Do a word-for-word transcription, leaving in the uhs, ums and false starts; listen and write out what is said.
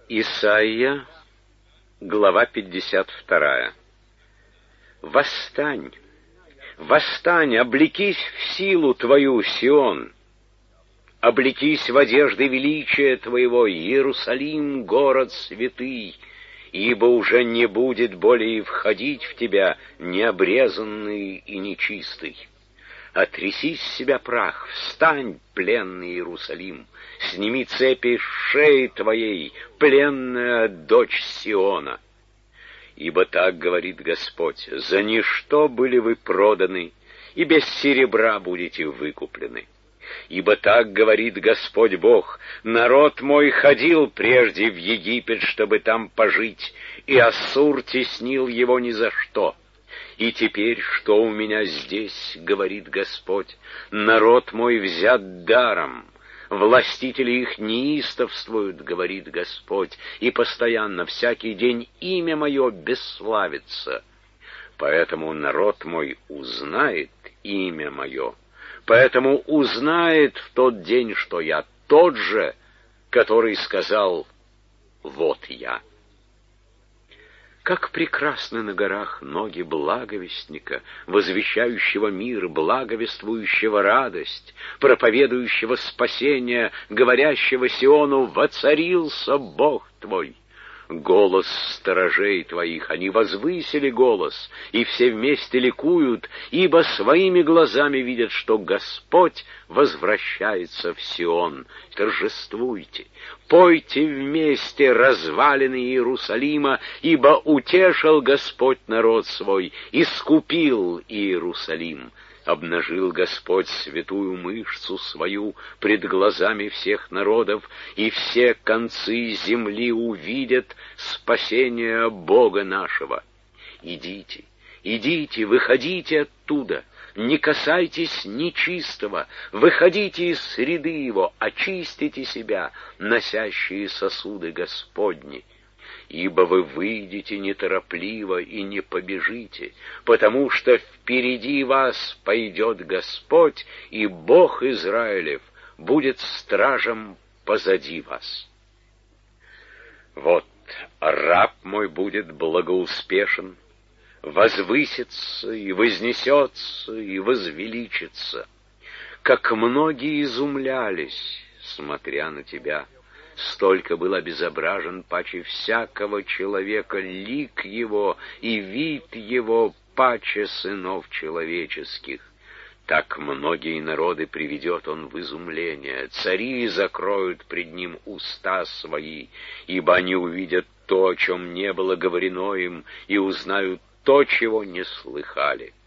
Исайя, глава пятьдесят вторая. Восстань, восстань, облекись в силу твою, Сион, облекись в одежды величия твоего, Иерусалим, город святый, ибо уже не будет более входить в тебя необрезанный и нечистый. Отряси с себя прах, встань, пленный Иерусалим, сними цепи с шеи твоей, пленная дочь Сиона. Ибо так говорит Господь: за ничто были вы проданы, и без серебра будете выкуплены. Ибо так говорит Господь Бог: народ мой ходил прежде в Египет, чтобы там пожить, и Ассур теснил его ни за что. И теперь, что у меня здесь, говорит Господь, народ мой взят даром, властители их неистовствуют, говорит Господь, и постоянно, всякий день имя мое бесславится. Поэтому народ мой узнает имя мое, поэтому узнает в тот день, что я тот же, который сказал: вот я. Как прекрасны на горах ноги благовестника, возвещающего мир, благовествующего радость, проповедующего спасение, говорящего Сиону: воцарился Бог твой. Голос сторожей твоих, они возвысили голос, и все вместе ликуют, ибо своими глазами видят, что Господь возвращается в Сион. Торжествуйте, пойте вместе, развалины Иерусалима, ибо утешил Господь народ свой, искупил Иерусалим. Обнажил Господь святую мышцу свою пред глазами всех народов, и все концы земли увидят спасение Бога нашего. Идите, идите, выходите оттуда, не касайтесь нечистого, выходите из среды его, очистите себя, носящие сосуды Господни. Ибо вы выйдете неторопливо и не побежите, потому что впереди вас пойдет Господь, и Бог Израилев будет стражем позади вас. Вот раб мой будет благоуспешен, возвысится и вознесется и возвеличится. Как многие изумлялись, смотря на тебя, столько был обезображен паче всякого человека лик его и вид его паче сынов человеческих. Так многие народы приведет он в изумление, цари закроют пред ним уста свои, ибо они увидят то, о чем не было говорено им, и узнают то, чего не слыхали.